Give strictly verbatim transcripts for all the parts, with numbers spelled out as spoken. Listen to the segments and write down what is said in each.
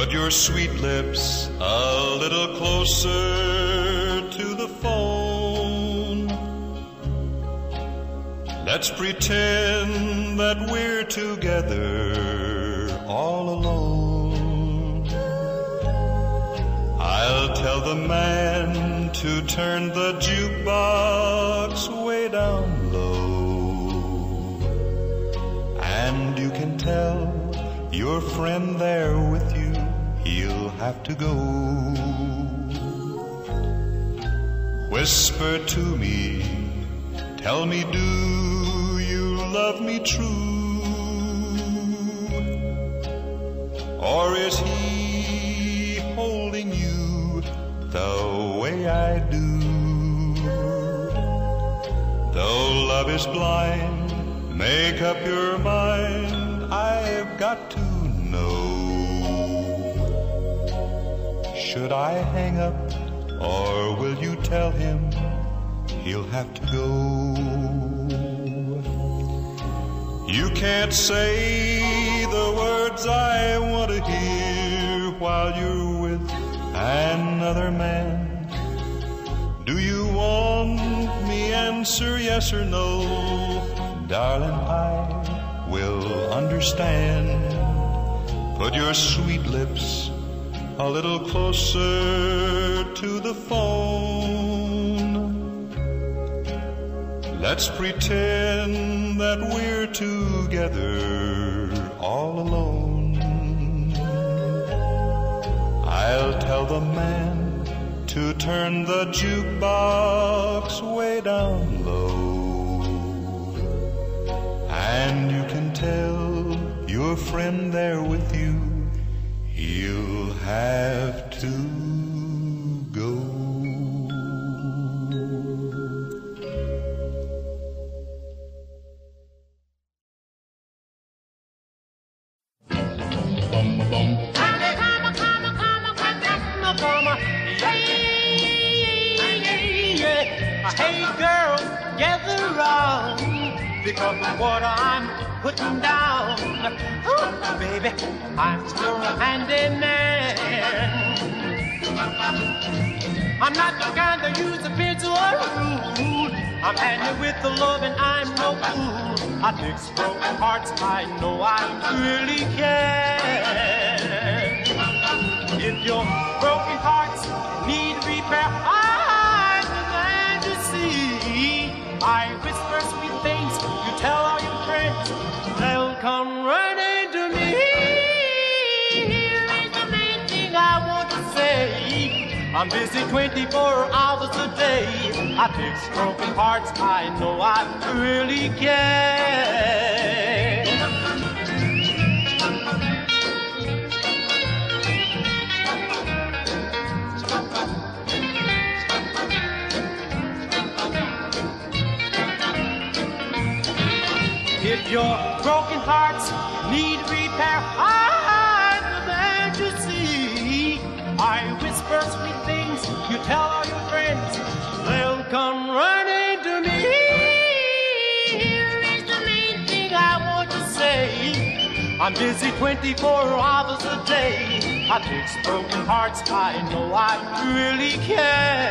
Put your sweet lips a little closer to the phone. Let's pretend that we're together all alone. I'll tell the man to turn the jukebox way down low. And you can tell your friend there with you, he'll have to go. Whisper to me, tell me, do you love me true? Or is he holding you the way I do? Though love is blind, make up your mind, I've got to know. Should I hang up, or will you tell him he'll have to go? You can't say the words I want to hear while you're with another man. Do you want me answer yes or no? Darling, I will understand. Put your sweet lips a little closer to the phone. Let's pretend that we're together all alone. I'll tell the man to turn the jukebox way down low. And you can tell your friend there with you, he'll have to go. Bum, bum, bum. Come, come, come, come, come, come, yeah, yeah, yeah. Hey, girl, gather round, because of what I'm putting down. Ooh, baby, I'm still handing in. I'm not the kind that use a pencil or rude. I'm handy with the love and I'm no fool. I fix broken hearts, I know I really can. If your broken hearts need repair, I'm the man to see. I whisper sweet things, you tell all your friends, they'll come running to me. Here is the main thing I want to say. I'm busy twenty-four hours a day. I fix broken hearts, I know I really can. If your broken hearts need repair, I'm the man to see. I whisper sweet things, you tell all your friends, they'll come running to me. Here is the main thing I want to say. I'm busy twenty-four hours a day. I fix broken hearts, I know I really can.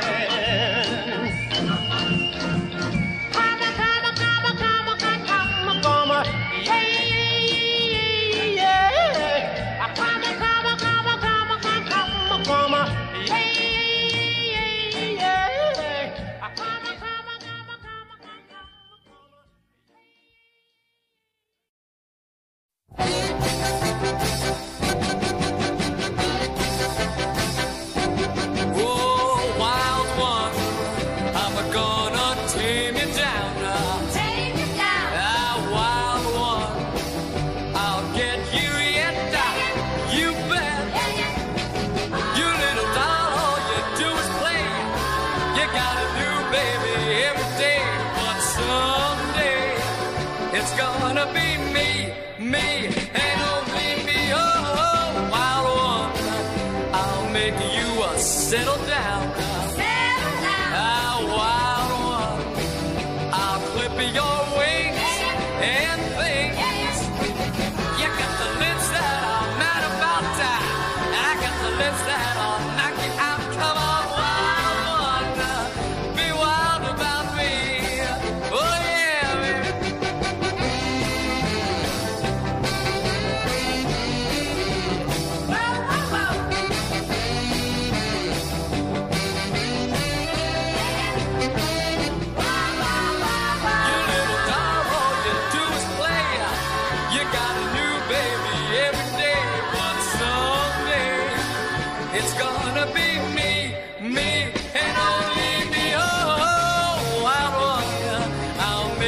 Settle down, settle down. Ah, wild one, I'll clip your wings and things. You got the lips that are mad about time. I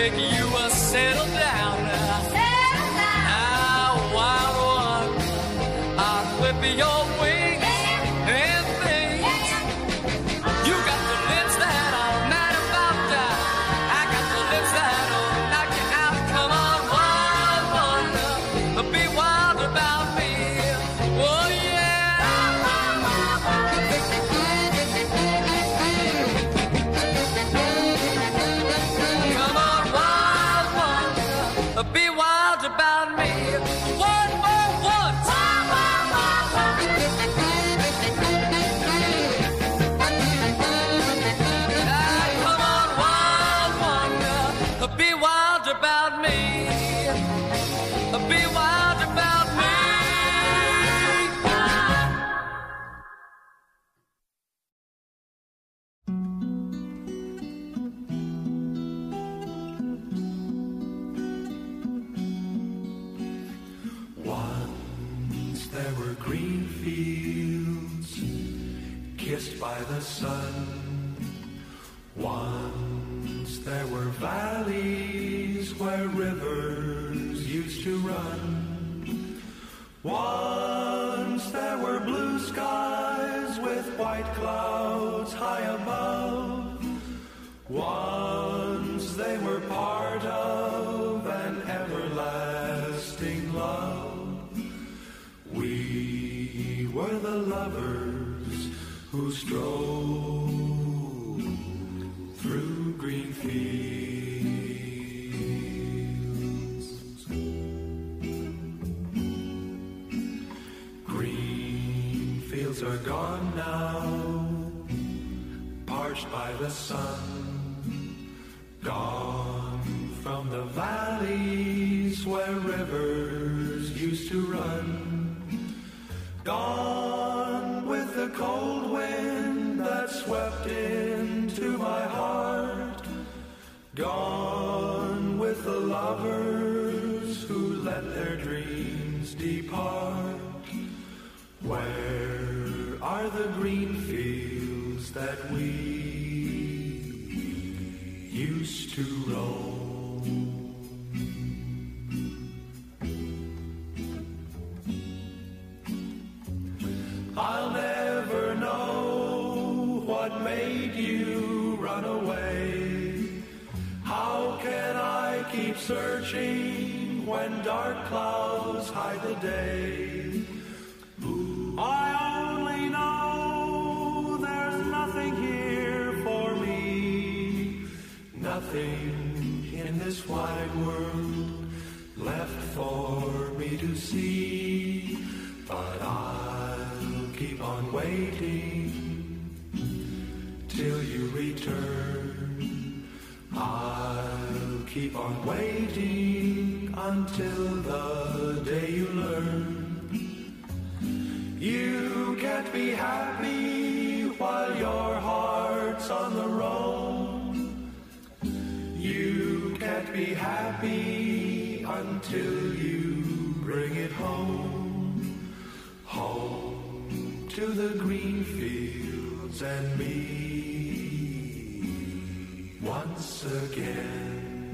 make you a settle down. Settle down. Ah, wild one, I'll clip your wings and things. You got the lips that are mad about that. I got the lips that'll knock you out. Come on, wild one, be wild about me. Oh yeah. Come on, wild one, be wild about me. One more once. Ah, come on, wild one, be wild about me. Be wild about me. Once there were green fields kissed by the sun. Once there were valleys where rivers used to run. Once there were blue skies with white clouds high above. Once they were part of an everlasting love. We were the lovers who strolled through green fields. Green fields are gone now, parched by the sun. Gone from the valleys where rivers used to run. Gone with the cold wind that swept into my heart. Gone with the lovers who let their dreams depart. Where are the green fields that we used to roam? I'll never know what made you run away. How can I keep searching when dark clouds hide the day? I only know there's nothing here for me, nothing in this wide world left for me to see. But I'll keep on waiting till you return. I'll keep on waiting until the day you learn. You can't be happy while your heart's on the roam. You can't be happy until you bring it home. Home to the green fields and me once again.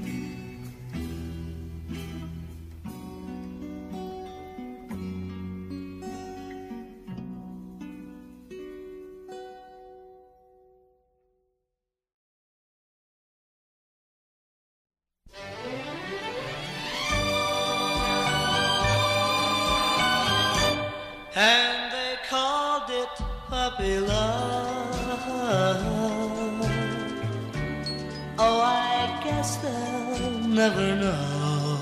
And they called it puppy love. Oh, I guess they'll never know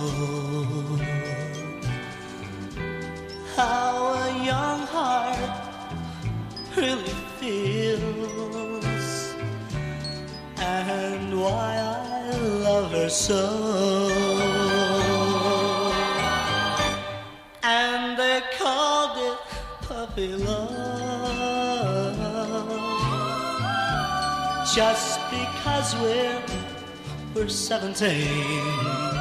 how a young heart really feels, and why I love her so. And they called it puppy love just because we're we're seventeen.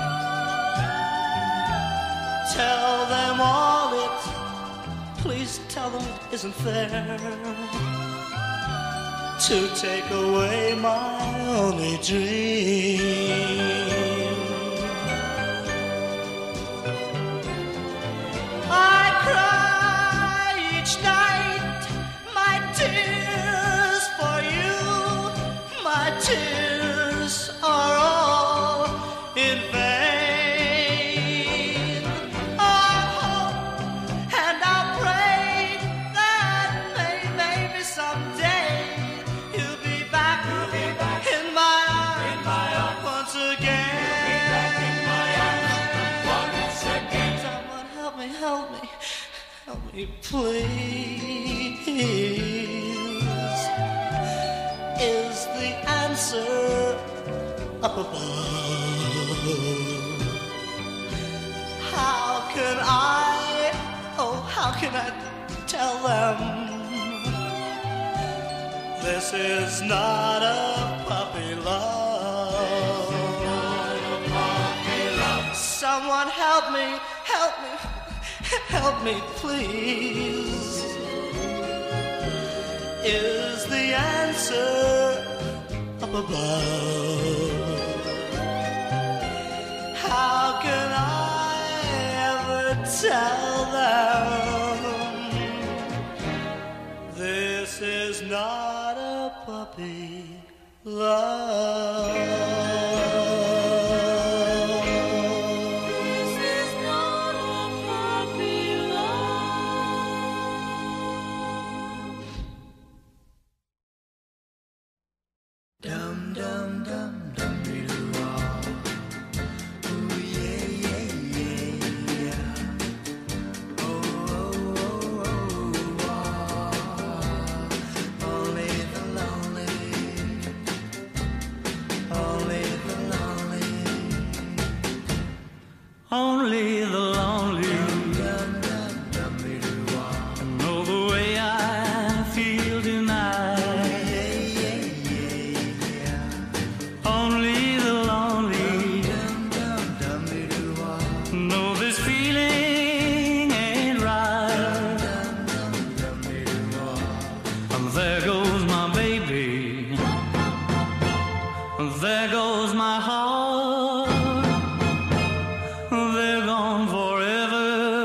Tell them all it, please tell them it isn't fair to take away my only dream. me please. Is the answer up above? How can I, oh, how can I tell them this is not a puppy love? Someone help me, help me, help me please. Is the answer up above? How can I ever tell them this is not a puppy love? Only the lonely know the way I feel tonight. Only the lonely know this feeling ain't right. And there goes my baby, and there goes my heart. They're gone forever,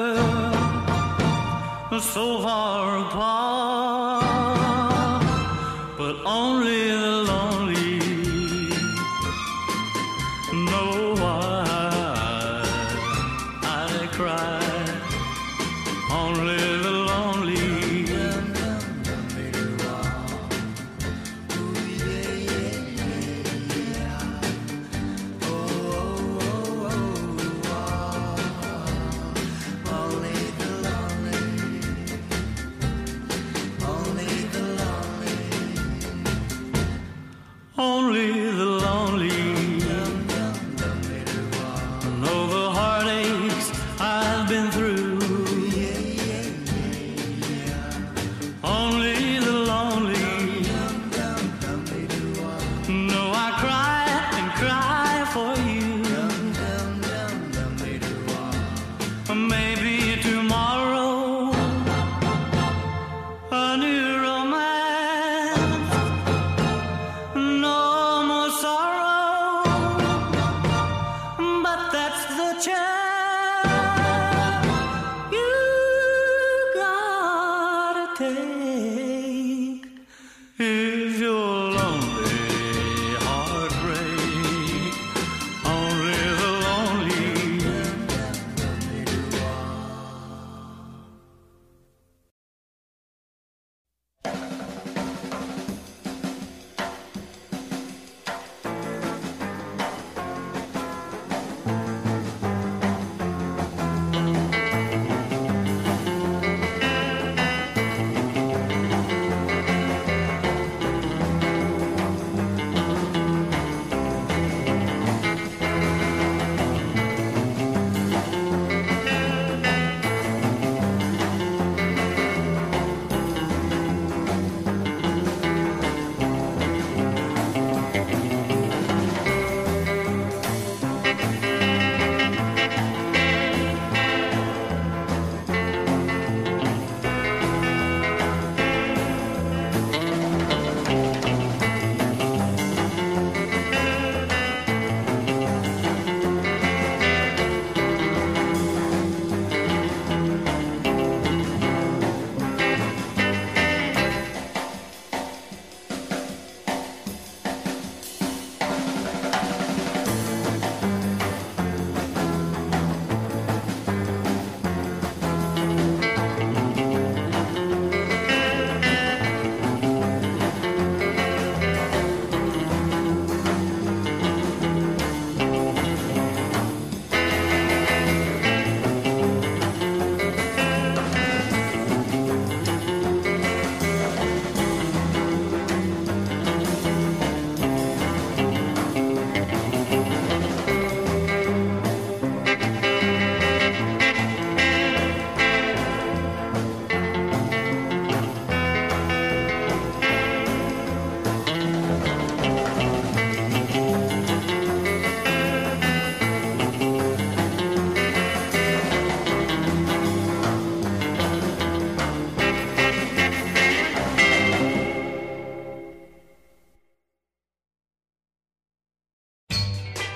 so far apart. But only the lonely know why I cry. Only the lonely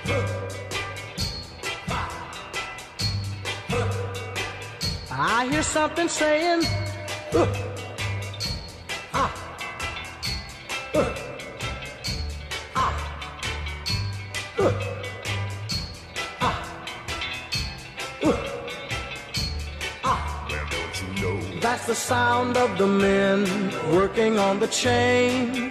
I hear something saying, uh, ah, uh, ah, uh, ah, uh, ah. Well, don't you know? That's the sound of the men working on the chain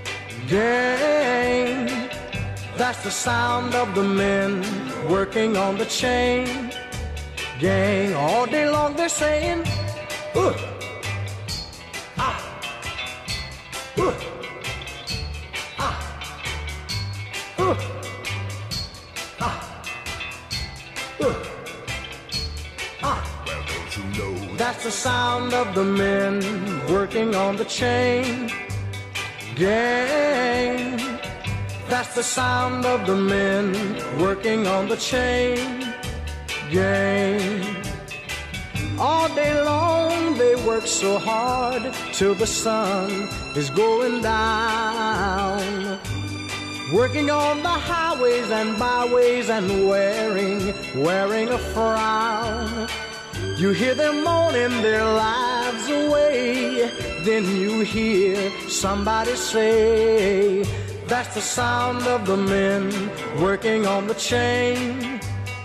gang. That's the sound of the men working on the chain gang. All day long they're saying, uh, ah, uh, ah, uh, ah, uh, ah. Well, don't you know? That's the sound of the men working on the chain gang. That's the sound of the men working on the chain gang. All day long they work so hard till the sun is going down, working on the highways and byways and wearing, wearing a frown. You hear them moaning their lives away, then you hear somebody say, that's the sound of the men working on the chain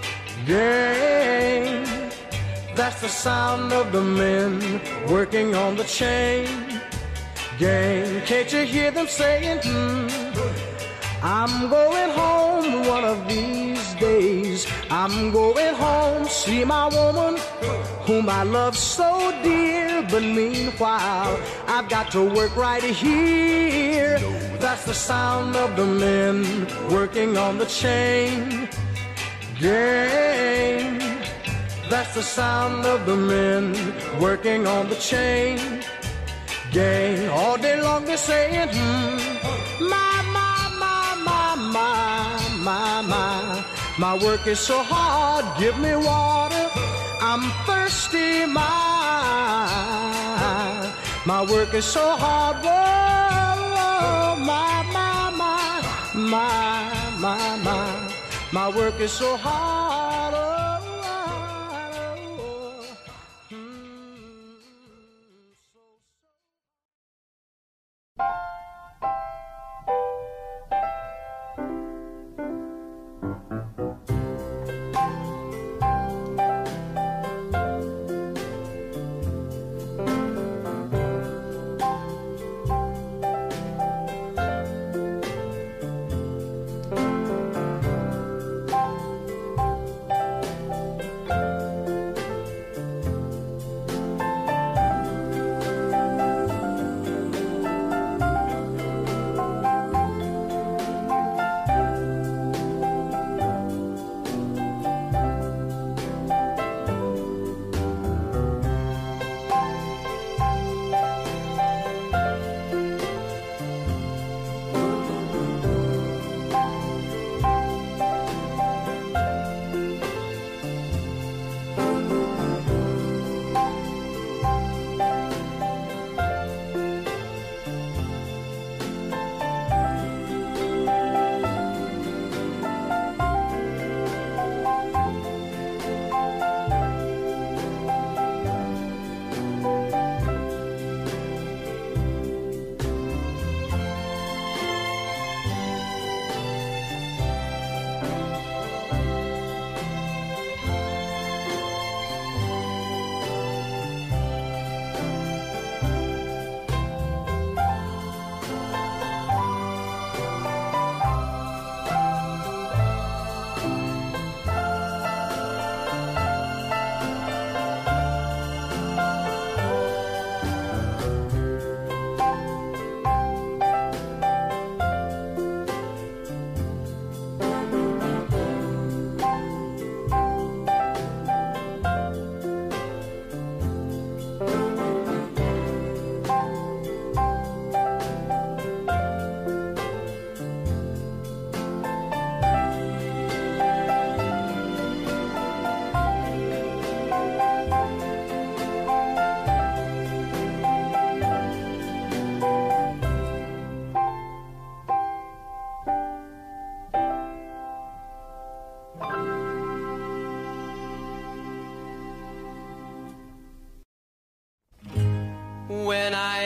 gang. That's the sound of the men working on the chain gang. Can't you hear them saying, hmm, I'm going home one of these days. I'm going home, see my woman whom I love so dear. But meanwhile, I've got to work right here. That's the sound of the men working on the chain gang. That's the sound of the men working on the chain gang. All day long they're saying, hmm, my, my, my, my, my, my, my, my work is so hard, give me water, I'm thirsty, my, my work is so hard, whoa, whoa, my, my, my, my, my, my, my work is so hard, oh.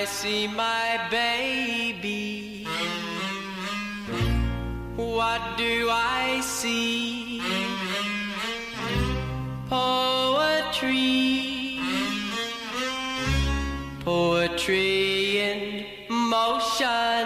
I see my baby, what do I see? Poetry, poetry in motion,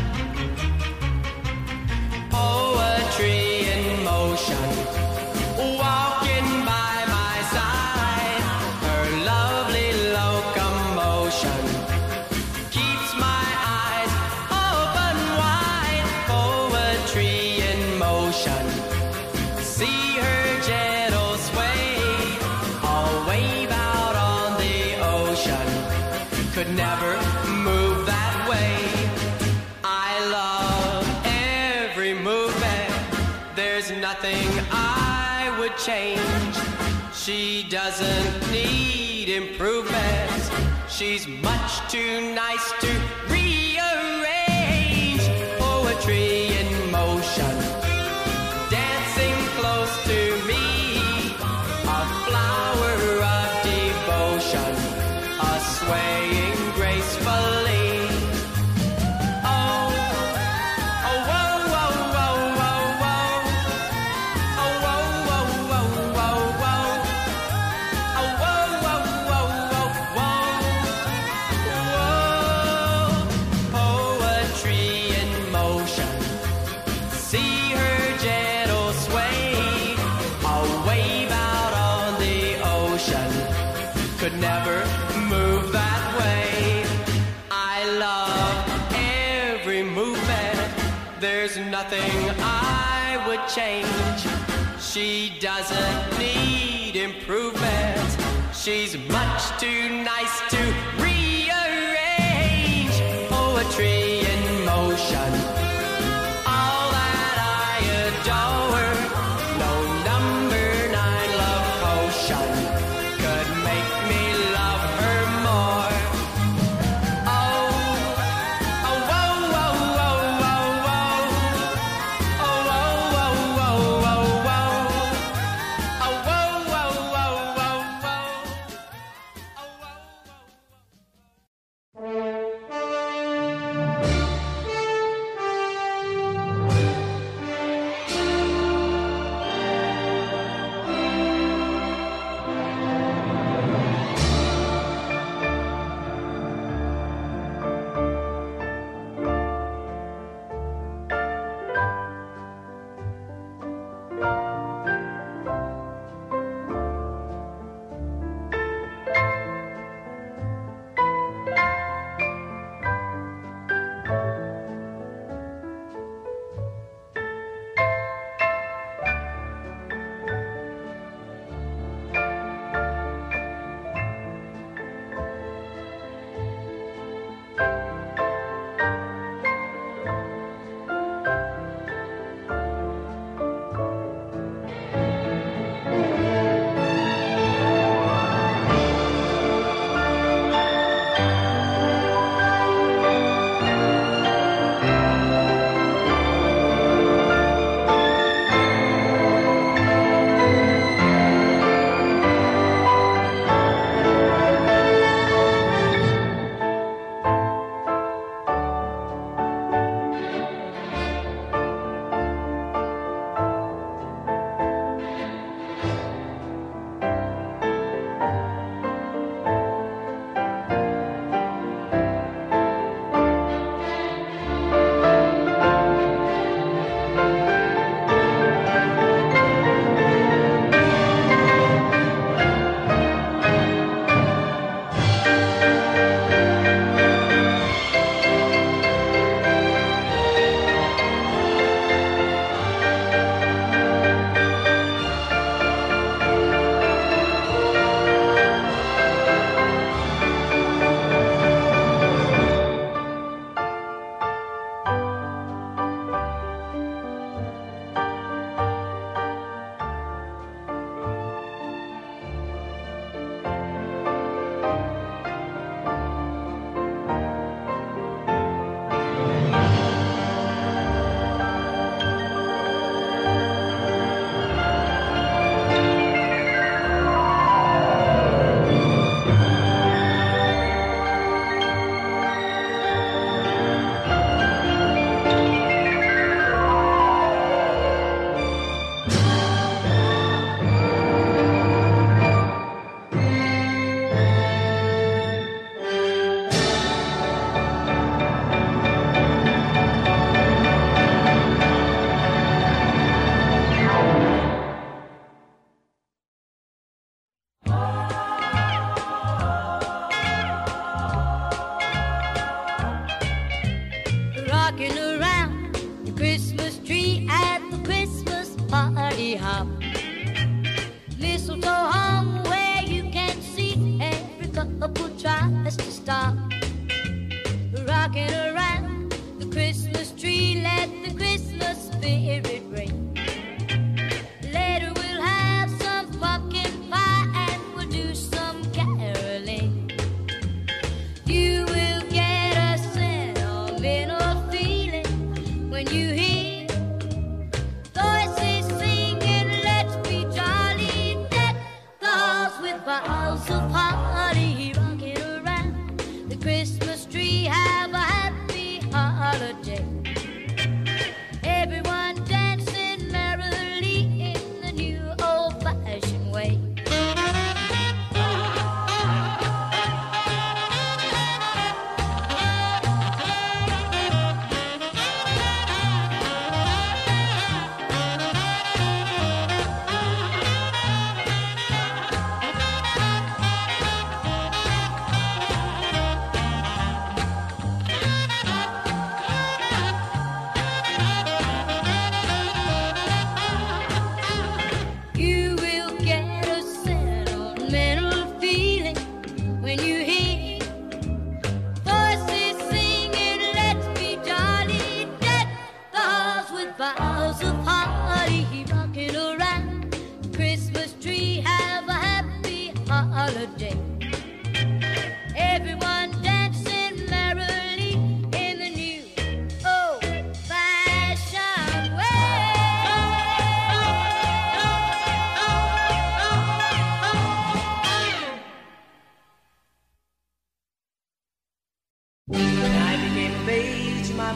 poetry in motion, walking by my side, her lovely locomotion keeps my eyes open wide. Poetry in motion, see her gentle sway, all wave out on the ocean, could never move that way. I love every movement, there's nothing I would change. She doesn't need improvements, she's much too nice to rearrange. Poetry in motion, dancing close to me, a flower of devotion, a swaying gracefully. Oh, oh, whoa, whoa, whoa, whoa, whoa. Oh, whoa, whoa, whoa, whoa, whoa. Oh, whoa, whoa, whoa, whoa, whoa. Whoa. Poetry in motion, see her gentle sway, a wave out on the ocean, could never move that way. I love every movement, there's nothing I would change. She doesn't need improvement, she's much too nice to rearrange. Poetry in motion, all that I adore, no number nine love potion could make me love her more. Oh, oh, whoa, whoa, whoa, whoa, whoa. Oh, whoa, whoa, whoa, whoa, whoa. Oh, whoa, whoa, whoa, whoa, whoa. Oh, whoa, whoa.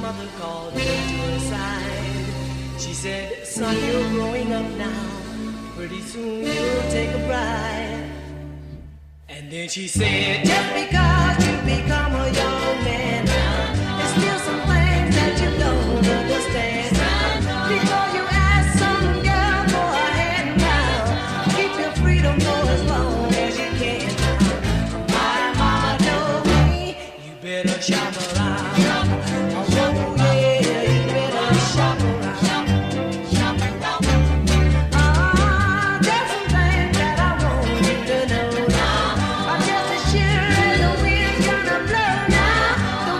mother called him to her side. She said, son, you're growing up now. Pretty soon you'll take a bride. And then she said, just because you become a young man now, there's still some things that you don't understand. Before you ask some girl for a hand now, keep your freedom for as long as you can. My mama told me, you better shop around. Oh yeah, you better shop around. Ah, there's some things that I want you to know now. I'm just as sure as the wind's gonna blow now. The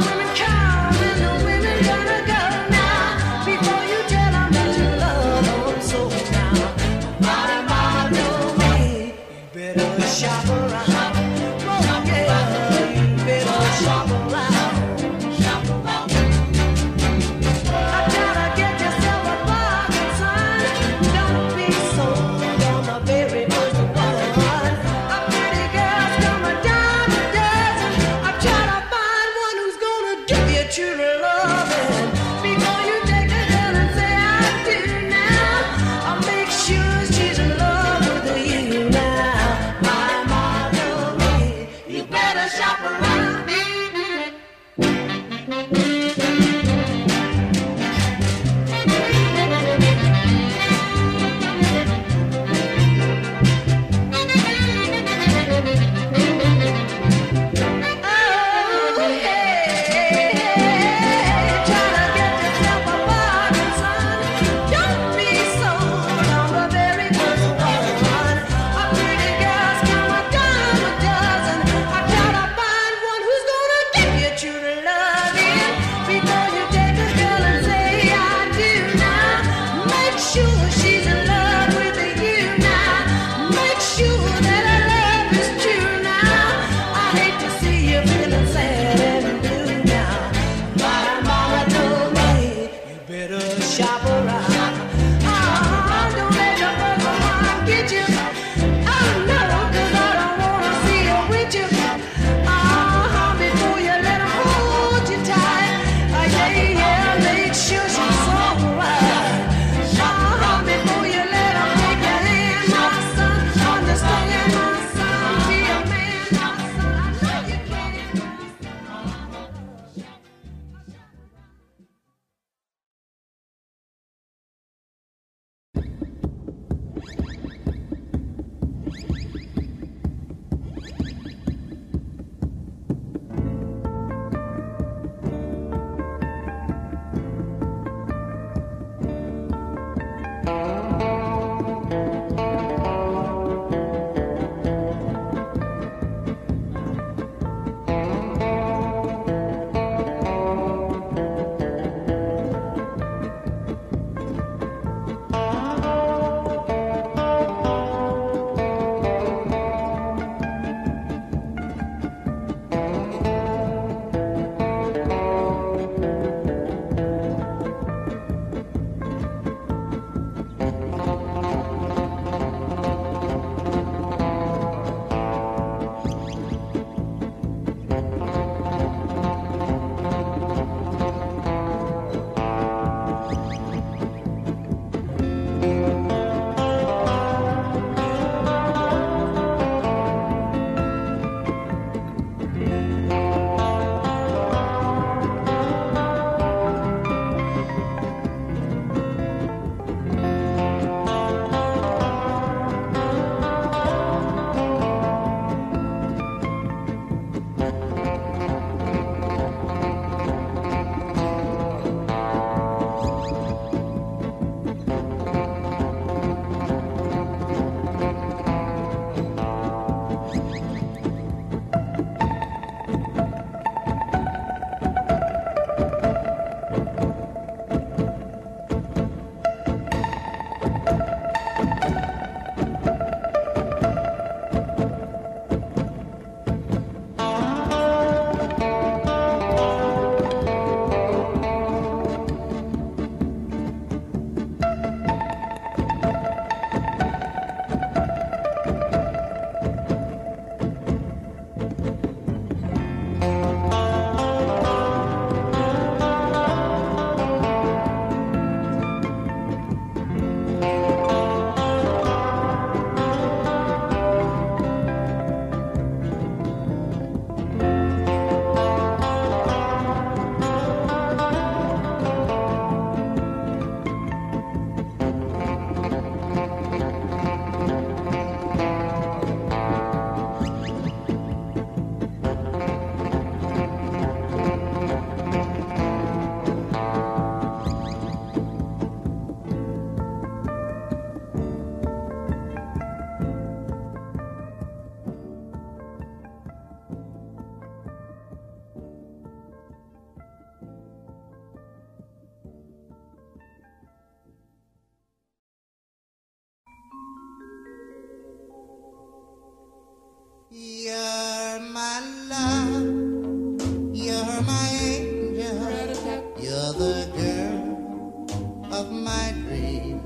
You're my love, you're my angel, you're the girl of my dream.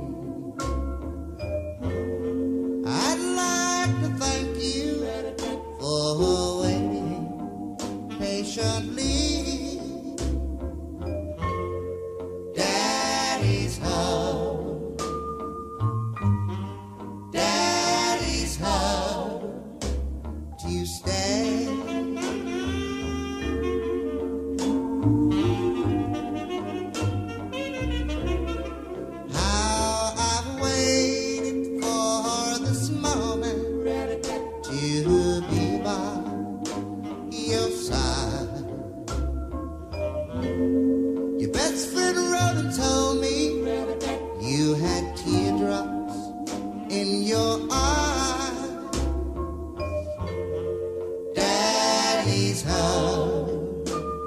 I'd like to thank you for waiting patiently. Daddy's home, Daddy's home to stay. How I've waited for this moment to be by your side. Your best friend wrote and told me you had teardrops in your eyes. Daddy's home,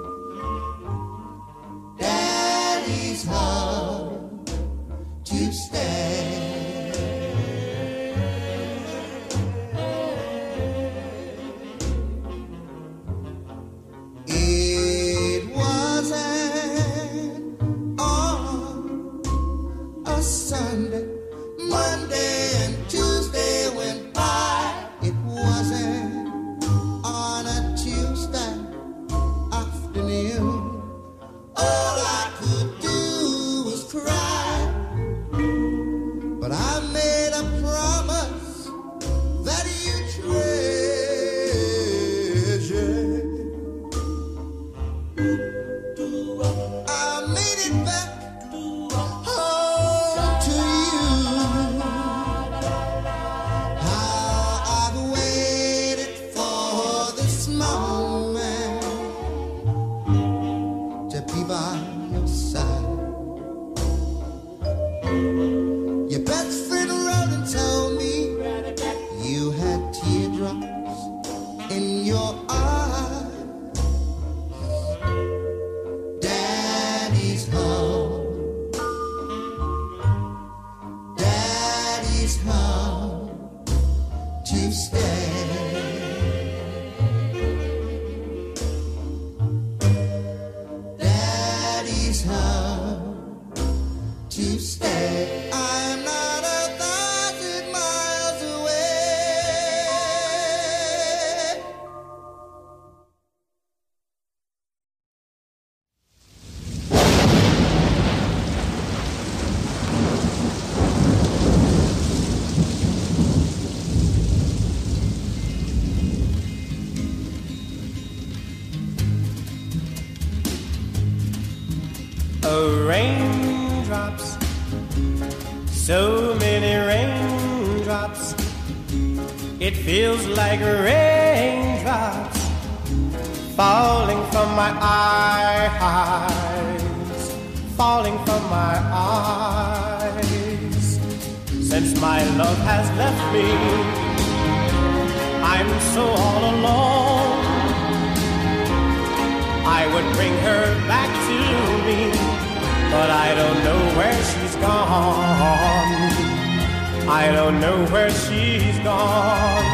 Daddy's home to stay. It wasn't on a Sunday, Monday and Tuesday went by. It wasn't on a Tuesday afternoon. All I could do was cry, but I made a promise that you treasure. I made it back home to you. How I've waited for this moment to be by your side. Your best friend wrote and told me you had teardrops in your eyes. Daddy's home, Daddy's home to stay. Daddy's home to stay. I'm not a thousand miles away. Oh, raindrops, so many raindrops. It feels like raindrops falling from my eyes, falling from my eyes. Since my love has left me, I'm so all alone. I would bring her back to me, but I don't know where she's gone. I don't know where she's gone.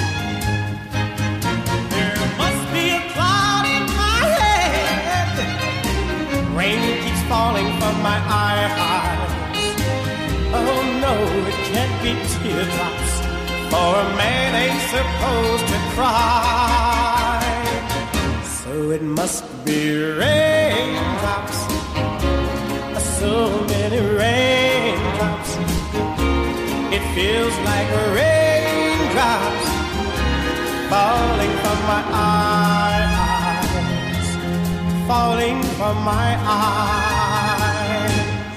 There must be a cloud in my head. Rain keeps falling from my eyes. Oh no, it can't be teardrops, for a man ain't supposed to cry. So it must be raindrops, so many raindrops. It feels like raindrops falling from my eyes, falling from my eyes.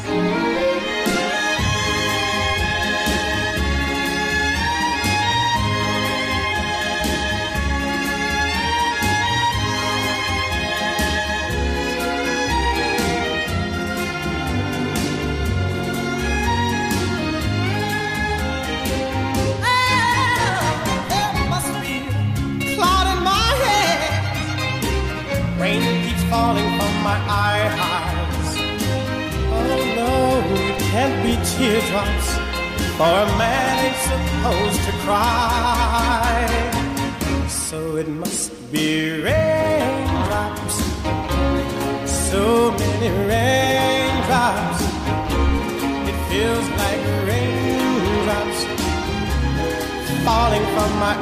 Rain keeps falling from my eyes. Oh no, it can't be teardrops, for a man ain't supposed to cry. So it must be raindrops, so many raindrops. It feels like raindrops falling from my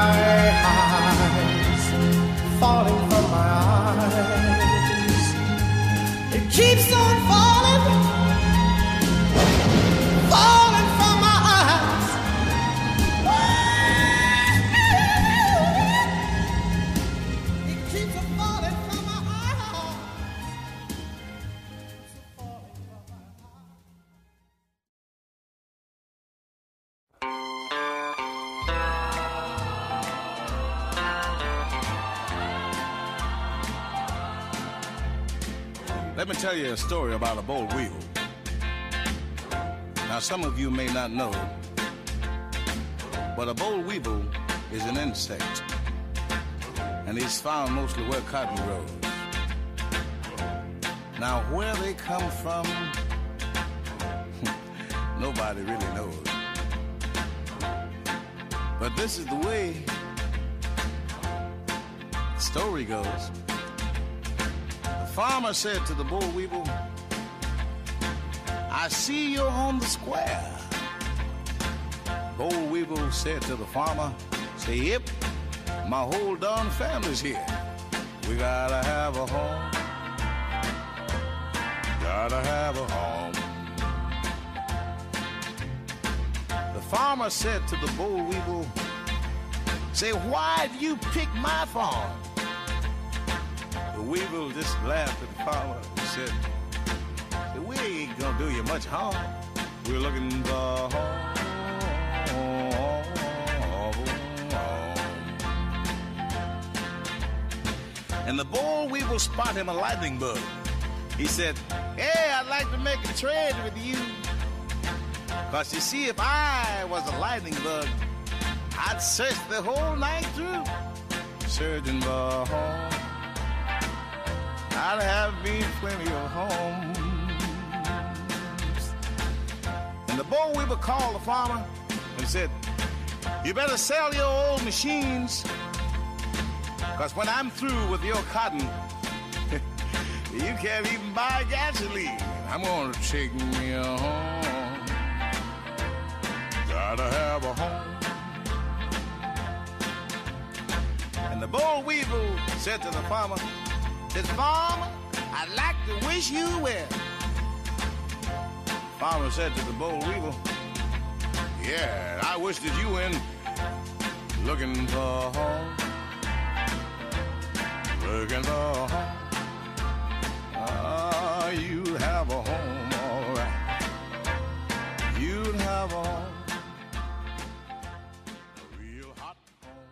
eyes, falling from my eyes. It keeps on falling, falling from my eyes. It keeps on falling from my eyes. Let me tell you a story about a boll weevil. Now, some of you may not know, but a boll weevil is an insect, and it's found mostly where cotton grows. Now, where they come from, nobody really knows. But this is the way the story goes. The farmer said to the boll weevil, I see you're on the square. Boll weevil said to the farmer, say, yep, my whole darn family's here. We gotta have a home. Gotta have a home. The farmer said to the boll weevil, say, why'd you pick my farm? The weevil just laughed at the farmer and said, we ain't gonna do you much harm. We're looking for home. And the boll weevil spot him a lightning bug. He said, hey, I'd like to make a trade with you. Cause you see, if I was a lightning bug, I'd search the whole night through, searching for home. I'd have me plenty of homes. And the boll weevil called the farmer and said, you better sell your old machines, cause when I'm through with your cotton, you can't even buy gasoline. I'm gonna take me a home. Gotta have a home. And the boll weevil said to the farmer, said, farmer, I'd like to wish you well. Farmer said to the boll weevil, yeah, I wish that you in looking for a home. Looking for a home. Ah, you'd have a home, all right. You'd have a home. A real hot home.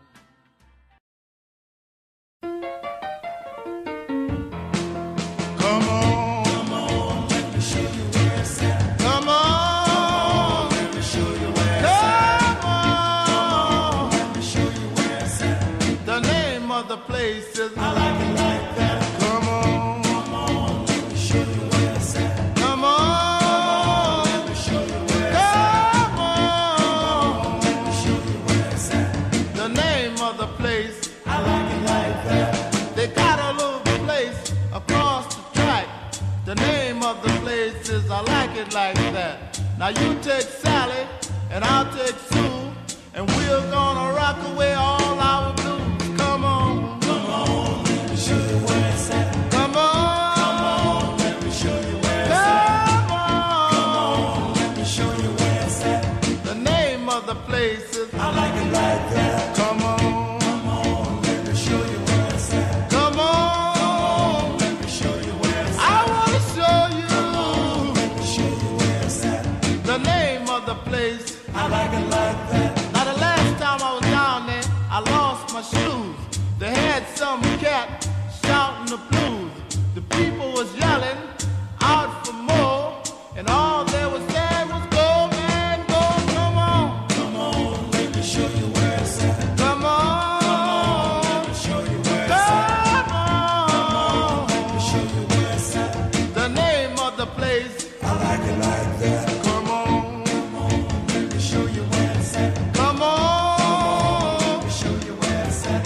Come on. Come on, let me show you where it's at. Come on. Let me show you where it's at. Come on. Let me show you where it's at. The name of the place is I like it like that. Come on. Come on, let me show you where it's at. Come on. Let me show you where it's at. Come on. Let me show you where it's at. The name of the place I like it like that. They got a little place across the track. The name of the place is I like it like that. Now you take Sally and I'll take Sue, and we're gonna rock away all our blues. Come on. Come on, let me show you where it's at. Come on. Come on, let me show you where it's at. Come on. Come on, let me show you where it's at. The name of the place is I like it like that. Come on. Come on, let me show you where it's at. Come on. Let me show you where it's at. I wanna show you. Come on, let me show you where it's at. The name of the place I like it like that. Now the last time I was down there, I lost my shoes. They had some cat shouting the blues. The people was yelling out for more, and all they was saying was go, man, go. Come on. Come on, let me show you where it's at. Come on. Come on, let me show you where it's at. Come on. Come on, let me show you where it's at. The name of the place I like it like that. Come on. Come on, let me show you where it's at. Come on. Come on, let me show you where it's at.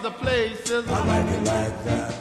the places. I like it like that.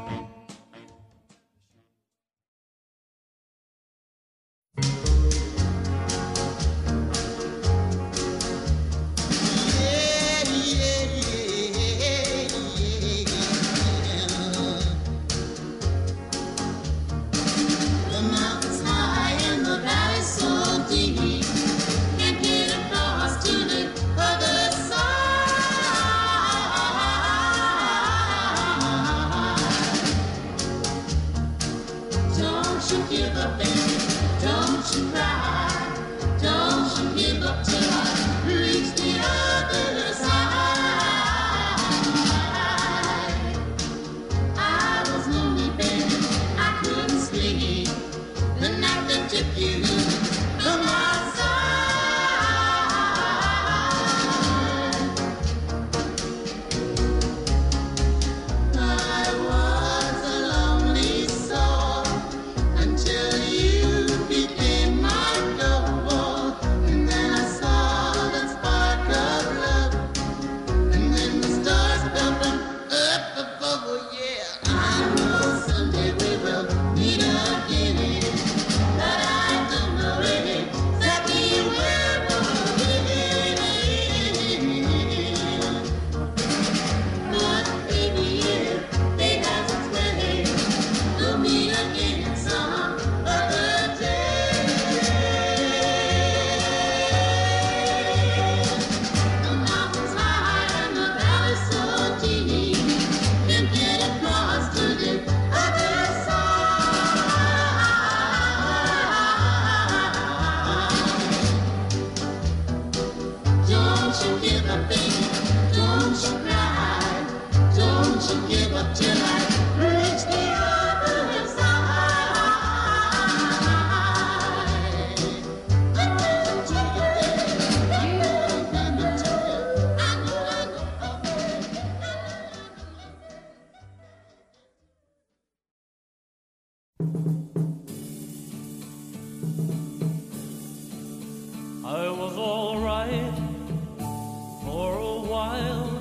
I was all right for a while.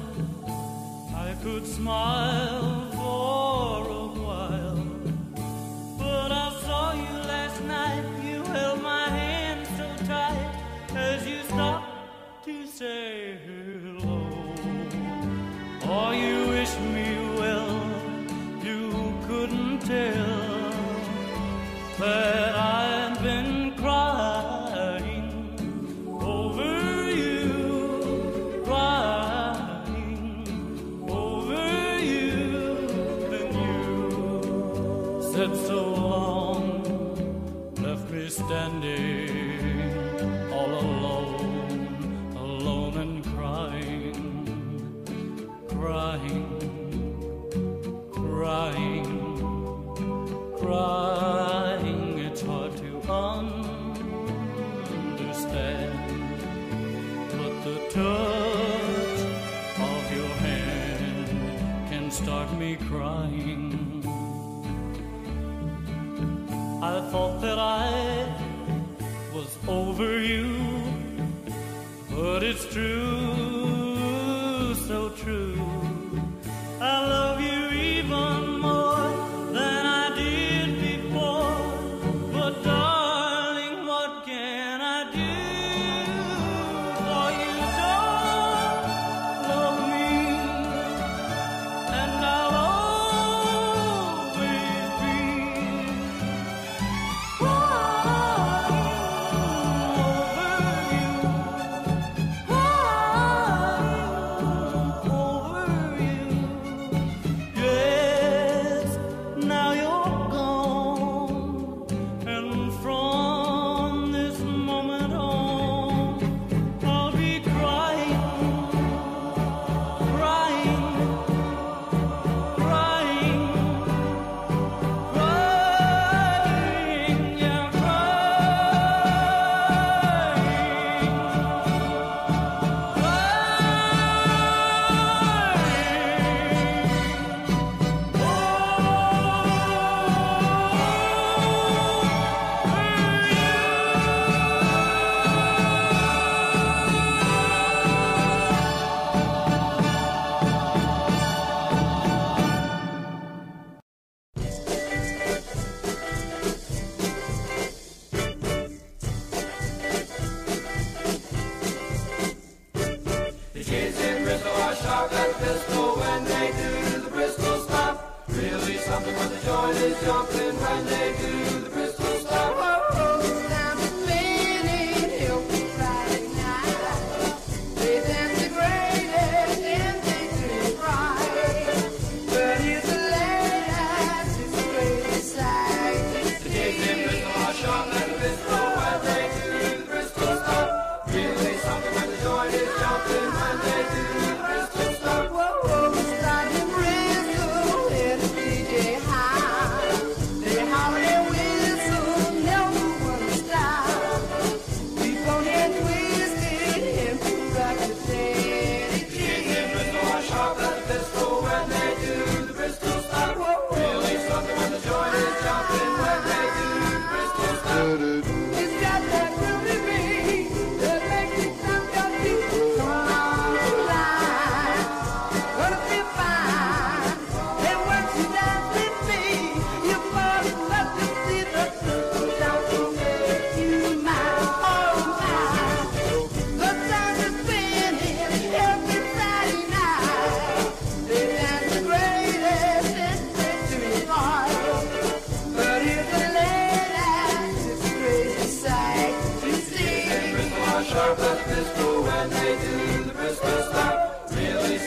I could smile for a while. But I saw you last night. You held my hand so tight as you stopped to say hello. Oh, you wish me well. You couldn't tell that I've been crying over you, crying over you. Then you said so long, left me standing all alone, alone and crying, crying, crying, crying. It's hard to understand, but the touch of your hand can start me crying. I thought that I was over you, but it's true, so true. I love you even more than I did before. But darling, what can I do? For you don't love me, and I'll always be crying over you, crying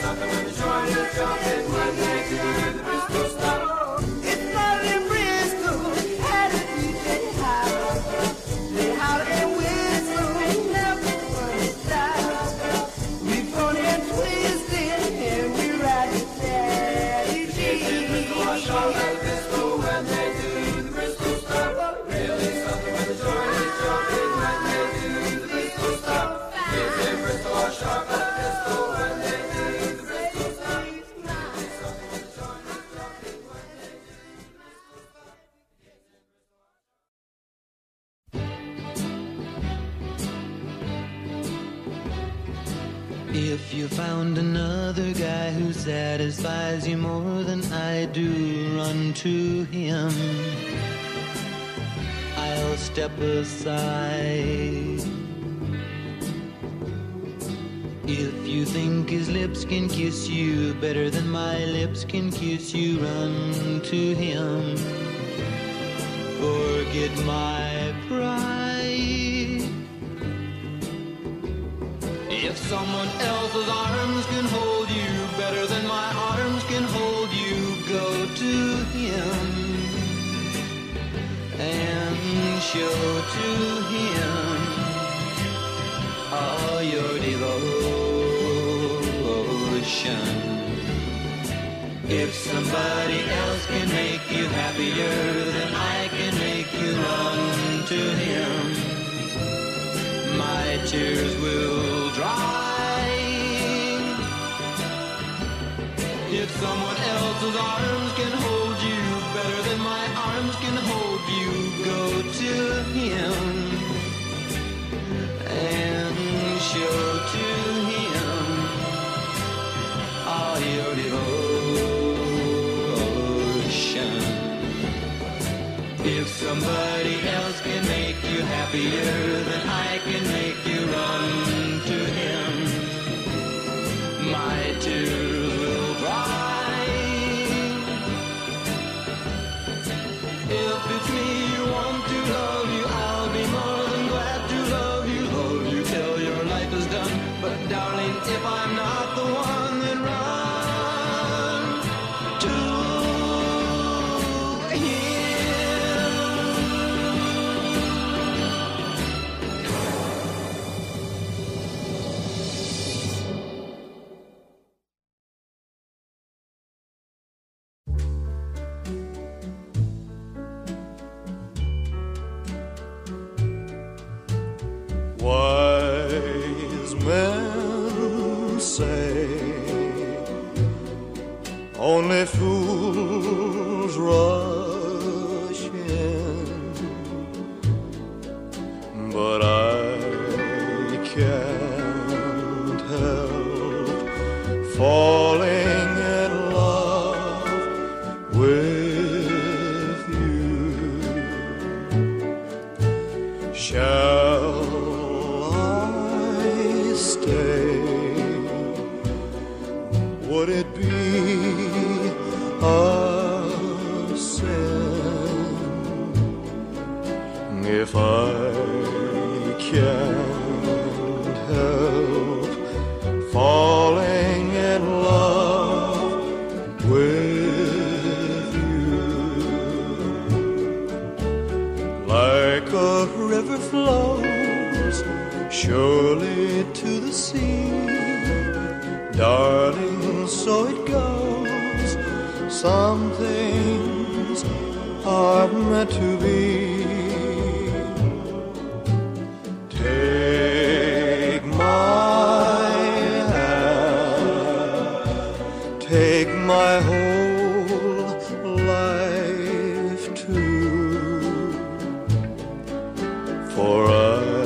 something when the joint is jumping when they do the Bristol stop. It's not in Bristol, had a D J holler. They holler and whistle, never gonna stop. We phone and twisted and we ride it daddy G. Bristol wash all like disco when they do the Bristol stop. Really something when the joint is jumping when they do the Bristol stop. It's in Bristol wash all like disco when they do the Bristol stop. Really something when the joint is jumping when they do the Bristol stop. If you found another guy who satisfies you more than I do, run to him. I'll step aside. If you think his lips can kiss you better than my lips can kiss you, run to him. Forget my pride. If someone else's arms can hold you better than my arms can hold you, go to him and show to him all your devotion. If somebody else can make you happier than I can make you, run to him. My tears will dry. If someone else's arms can hold you better than my arms can hold you, go to him and show to him all your devotion. If somebody else can make you happier than I can make you, run to him. My tears will dry. If it's me you want to love you, I'll be more than glad to love you. Love you till your life is done. But darling, if I'm not the one, then run to him. Wise men say only fools rush in, but I can't help falling in love with you. Shall stay? Would it be a sin if I can't help falling in love with you? Like a river flows surely to the sea, darling, so it goes. Some things are meant to be. Take my hand, take my whole life too, for I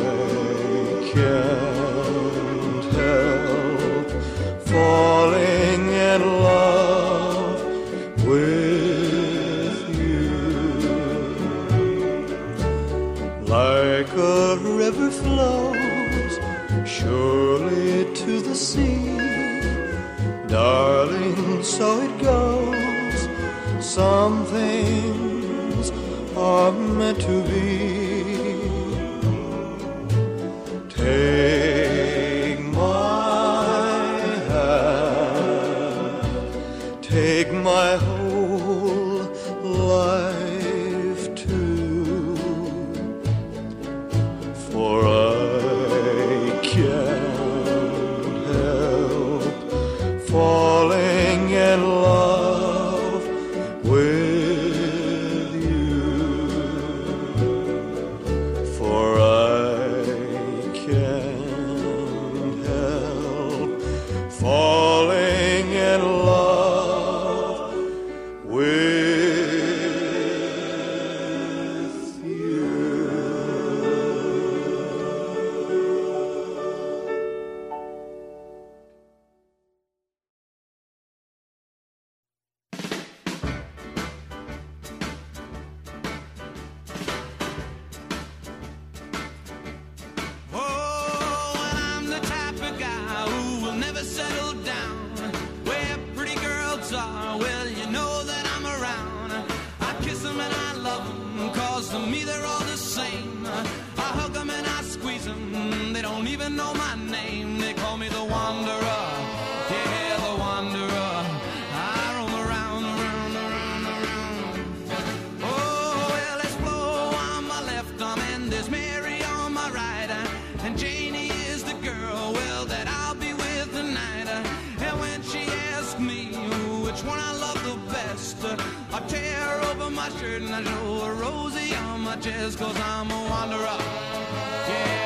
can't help falling in love with you. Like a river flows surely to the sea, darling, so it goes. Some things are meant to be. Take my hand, the same. I hug them and I squeeze them. They don't even know my name. They call me the Wanderer. Yeah, the Wanderer. I roam around, around, around, around. Oh, well, there's Flo on my left arm and there's Mary on my right. And Janie is the girl, well, that I'll be with tonight. And when she asks me which one I love the best, I tear over my shirt and I show a Rosie on my chest, 'cause I'm a wanderer. Yeah.